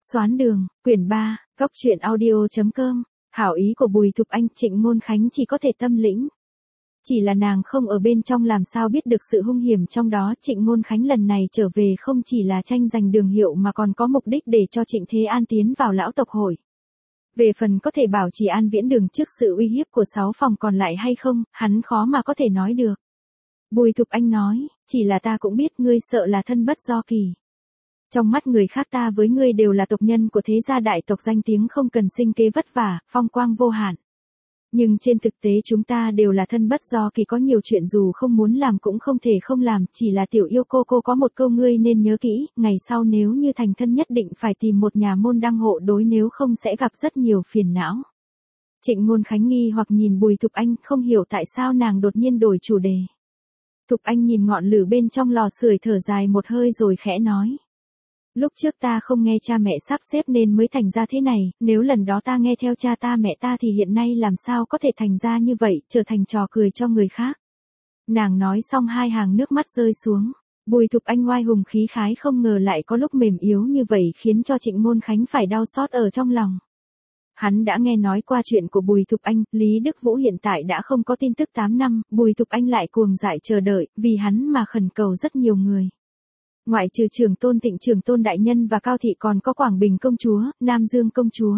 Xoán đường, quyển 3, góc truyện audio.com, hảo ý của Bùi Thục Anh, Trịnh Ngôn Khánh chỉ có thể tâm lĩnh. Chỉ là nàng không ở bên trong làm sao biết được sự hung hiểm trong đó. Trịnh Ngôn Khánh lần này trở về không chỉ là tranh giành đường hiệu mà còn có mục đích để cho Trịnh Thế An tiến vào lão tộc hội. Về phần có thể bảo trì An Viễn Đường trước sự uy hiếp của 6 phòng còn lại hay không, hắn khó mà có thể nói được. Bùi Thục Anh nói, chỉ là ta cũng biết ngươi sợ là thân bất do kỳ. Trong mắt người khác ta với ngươi đều là tộc nhân của thế gia đại tộc danh tiếng không cần sinh kế vất vả, phong quang vô hạn. Nhưng trên thực tế chúng ta đều là thân bất do kỳ, có nhiều chuyện dù không muốn làm cũng không thể không làm. Chỉ là tiểu yêu cô có một câu ngươi nên nhớ kỹ, ngày sau nếu như thành thân nhất định phải tìm một nhà môn đăng hộ đối, nếu không sẽ gặp rất nhiều phiền não. Trịnh Ngôn Khánh nghi hoặc nhìn Bùi Thục Anh, không hiểu tại sao nàng đột nhiên đổi chủ đề. Thục Anh nhìn ngọn lửa bên trong lò sưởi thở dài một hơi rồi khẽ nói. Lúc trước ta không nghe cha mẹ sắp xếp nên mới thành ra thế này, nếu lần đó ta nghe theo cha ta mẹ ta thì hiện nay làm sao có thể thành ra như vậy, trở thành trò cười cho người khác. Nàng nói xong hai hàng nước mắt rơi xuống. Bùi Thục Anh oai hùng khí khái không ngờ lại có lúc mềm yếu như vậy, khiến cho Trịnh Ngôn Khánh phải đau xót ở trong lòng. Hắn đã nghe nói qua chuyện của Bùi Thục Anh, Lý Đức Vũ hiện tại đã không có tin tức 8 năm, Bùi Thục Anh lại cuồng dại chờ đợi, vì hắn mà khẩn cầu rất nhiều người. Ngoại trừ Trường Tôn Thịnh Trường Tôn đại nhân và Cao thị còn có Quảng Bình công chúa, Nam Dương công chúa.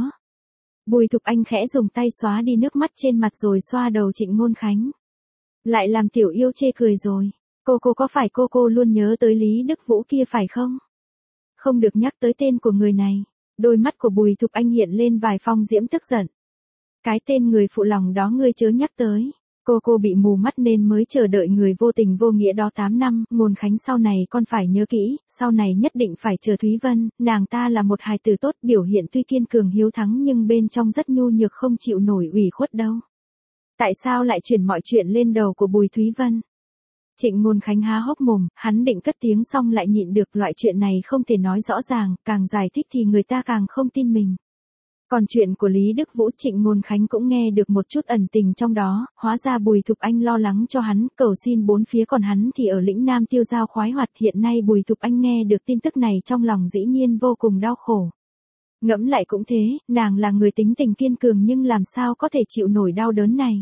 Bùi Thục Anh khẽ dùng tay xóa đi nước mắt trên mặt rồi xoa đầu Trịnh Ngôn Khánh. Lại làm tiểu yêu chê cười rồi. Cô có phải cô luôn nhớ tới Lý Đức Vũ kia phải không? Không được nhắc tới tên của người này. Đôi mắt của Bùi Thục Anh hiện lên vài phong diễm tức giận. Cái tên người phụ lòng đó ngươi chớ nhắc tới. Cô bị mù mắt nên mới chờ đợi người vô tình vô nghĩa đó 8 năm, Ngôn Khánh sau này con phải nhớ kỹ, sau này nhất định phải chờ Thúy Vân, nàng ta là một hài tử tốt, biểu hiện tuy kiên cường hiếu thắng nhưng bên trong rất nhu nhược, không chịu nổi ủy khuất đâu. Tại sao lại chuyển mọi chuyện lên đầu của Bùi Thúy Vân? Trịnh Ngôn Khánh há hốc mồm, hắn định cất tiếng xong lại nhịn được, loại chuyện này không thể nói rõ ràng, càng giải thích thì người ta càng không tin mình. Còn chuyện của Lý Đức Vũ, Trịnh Ngôn Khánh cũng nghe được một chút ẩn tình trong đó, hóa ra Bùi Thục Anh lo lắng cho hắn, cầu xin bốn phía, còn hắn thì ở lĩnh Nam tiêu dao khoái hoạt. Hiện nay Bùi Thục Anh nghe được tin tức này trong lòng dĩ nhiên vô cùng đau khổ. Ngẫm lại cũng thế, nàng là người tính tình kiên cường nhưng làm sao có thể chịu nổi đau đớn này.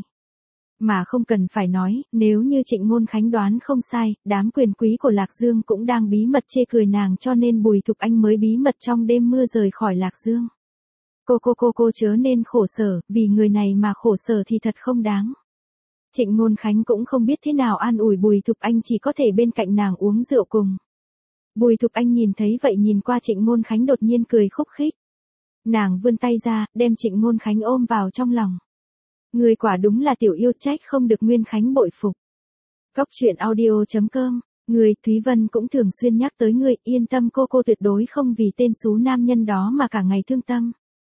Mà không cần phải nói, nếu như Trịnh Ngôn Khánh đoán không sai, đám quyền quý của Lạc Dương cũng đang bí mật chê cười nàng, cho nên Bùi Thục Anh mới bí mật trong đêm mưa rời khỏi Lạc Dương. Cô chớ nên khổ sở, vì người này mà khổ sở thì thật không đáng. Trịnh Ngôn Khánh cũng không biết thế nào an ủi Bùi Thục Anh, chỉ có thể bên cạnh nàng uống rượu cùng. Bùi Thục Anh nhìn thấy vậy nhìn qua Trịnh Ngôn Khánh đột nhiên cười khúc khích. Nàng vươn tay ra, đem Trịnh Ngôn Khánh ôm vào trong lòng. Người quả đúng là tiểu yêu, trách không được Nguyên Khánh bội phục. Góc truyện audio.com, người Thúy Vân cũng thường xuyên nhắc tới người, yên tâm cô tuyệt đối không vì tên xú nam nhân đó mà cả ngày thương tâm.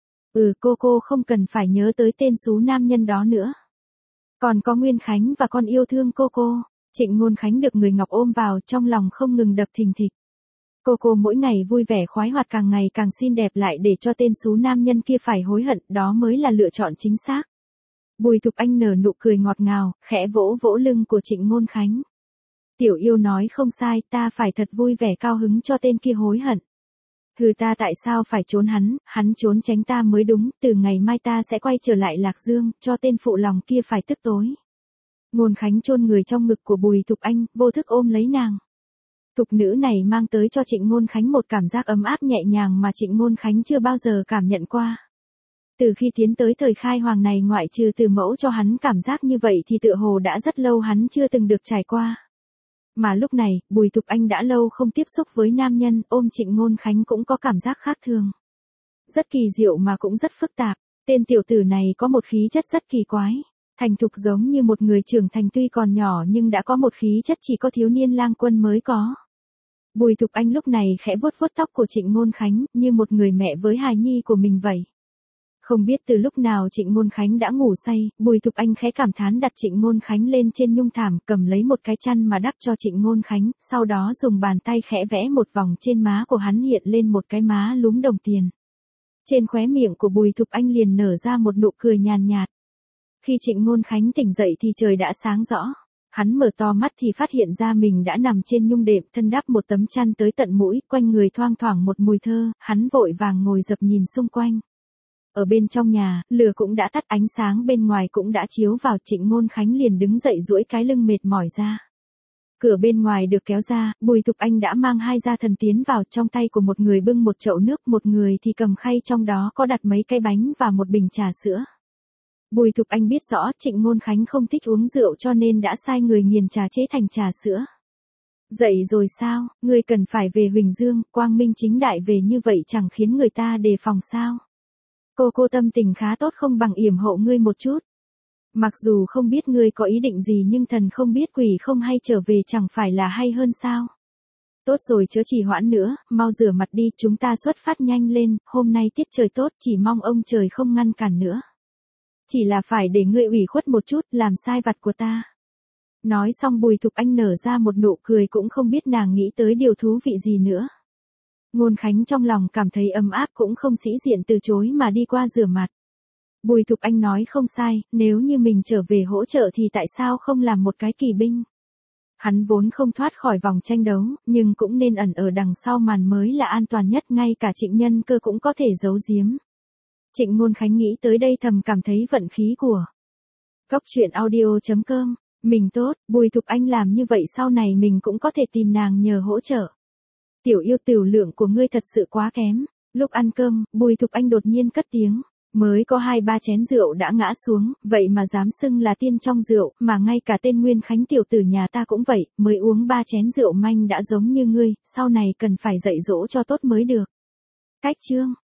Cô không cần phải nhớ tới tên xú nam nhân đó nữa. Còn có Nguyên Khánh và con yêu thương cô. Trịnh Ngôn Khánh được người Ngọc ôm vào, trong lòng không ngừng đập thình thịch. Cô mỗi ngày vui vẻ khoái hoạt, càng ngày càng xinh đẹp, lại để cho tên xú nam nhân kia phải hối hận, đó mới là lựa chọn chính xác. Bùi Thục Anh nở nụ cười ngọt ngào, khẽ vỗ lưng của Trịnh Ngôn Khánh. Tiểu yêu nói không sai, ta phải thật vui vẻ cao hứng cho tên kia hối hận. Ta tại sao phải trốn hắn trốn tránh ta mới đúng, từ ngày mai ta sẽ quay trở lại Lạc Dương, cho tên phụ lòng kia phải tức tối. Ngôn Khánh chôn người trong ngực của Bùi Thục Anh, vô thức ôm lấy nàng. Thục nữ này mang tới cho Trịnh Ngôn Khánh một cảm giác ấm áp nhẹ nhàng mà Trịnh Ngôn Khánh chưa bao giờ cảm nhận qua. Từ khi tiến tới thời khai hoàng này, ngoại trừ từ mẫu cho hắn cảm giác như vậy thì tựa hồ đã rất lâu hắn chưa từng được trải qua. Mà lúc này, Bùi Thục Anh đã lâu không tiếp xúc với nam nhân, ôm Trịnh Ngôn Khánh cũng có cảm giác khác thường. Rất kỳ diệu mà cũng rất phức tạp, tên tiểu tử này có một khí chất rất kỳ quái. Thành thục giống như một người trưởng thành, tuy còn nhỏ nhưng đã có một khí chất chỉ có thiếu niên lang quân mới có. Bùi Thục Anh lúc này khẽ vuốt tóc của Trịnh Ngôn Khánh, như một người mẹ với hài nhi của mình vậy. Không biết từ lúc nào Trịnh Ngôn Khánh đã ngủ say, Bùi Thục Anh khẽ cảm thán đặt Trịnh Ngôn Khánh lên trên nhung thảm, cầm lấy một cái chăn mà đắp cho Trịnh Ngôn Khánh, sau đó dùng bàn tay khẽ vẽ một vòng trên má của hắn, hiện lên một cái má lúm đồng tiền. Trên khóe miệng của Bùi Thục Anh liền nở ra một nụ cười nhàn nhạt. Khi Trịnh Ngôn Khánh tỉnh dậy thì trời đã sáng rõ. Hắn mở to mắt thì phát hiện ra mình đã nằm trên nhung đệm, thân đắp một tấm chăn tới tận mũi, quanh người thoang thoảng một mùi thơ, hắn vội vàng ngồi dập nhìn xung quanh. Ở bên trong nhà, lửa cũng đã tắt, ánh sáng bên ngoài cũng đã chiếu vào, Trịnh Ngôn Khánh liền đứng dậy duỗi cái lưng mệt mỏi ra. Cửa bên ngoài được kéo ra, Bùi Thục Anh đã mang hai gia thần tiến vào, trong tay của một người bưng một chậu nước, một người thì cầm khay trong đó có đặt mấy cái bánh và một bình trà sữa. Bùi Thục Anh biết rõ Trịnh Ngôn Khánh không thích uống rượu cho nên đã sai người nghiền trà chế thành trà sữa. Dậy rồi sao, ngươi cần phải về Huỳnh Dương, quang minh chính đại về như vậy chẳng khiến người ta đề phòng sao. Cô tâm tình khá tốt không bằng yểm hộ ngươi một chút. Mặc dù không biết ngươi có ý định gì nhưng thần không biết quỷ không hay trở về chẳng phải là hay hơn sao. Tốt rồi chớ trì hoãn nữa, mau rửa mặt đi, chúng ta xuất phát nhanh lên, hôm nay tiết trời tốt, chỉ mong ông trời không ngăn cản nữa. Chỉ là phải để ngươi ủy khuất một chút, làm sai vặt của ta. Nói xong Bùi Thục Anh nở ra một nụ cười, cũng không biết nàng nghĩ tới điều thú vị gì nữa. Ngôn Khánh trong lòng cảm thấy ấm áp, cũng không sĩ diện từ chối mà đi qua rửa mặt. Bùi Thục Anh nói không sai, nếu như mình trở về hỗ trợ thì tại sao không làm một cái kỳ binh. Hắn vốn không thoát khỏi vòng tranh đấu, nhưng cũng nên ẩn ở đằng sau màn mới là an toàn nhất, ngay cả Trịnh Nhân Cơ cũng có thể giấu giếm. Trịnh Ngôn Khánh nghĩ tới đây thầm cảm thấy vận khí của Cốc Truyện Audio.com, mình tốt, Bùi Thục Anh làm như vậy sau này mình cũng có thể tìm nàng nhờ hỗ trợ. Tiểu yêu, tiểu lượng của ngươi thật sự quá kém. Lúc ăn cơm, Bùi Thục Anh đột nhiên cất tiếng, mới có 2-3 chén rượu đã ngã xuống, vậy mà dám xưng là tiên trong rượu, mà ngay cả tên Nguyên Khánh tiểu tử nhà ta cũng vậy, mới uống 3 chén rượu manh đã giống như ngươi, sau này cần phải dạy dỗ cho tốt mới được. Cách chương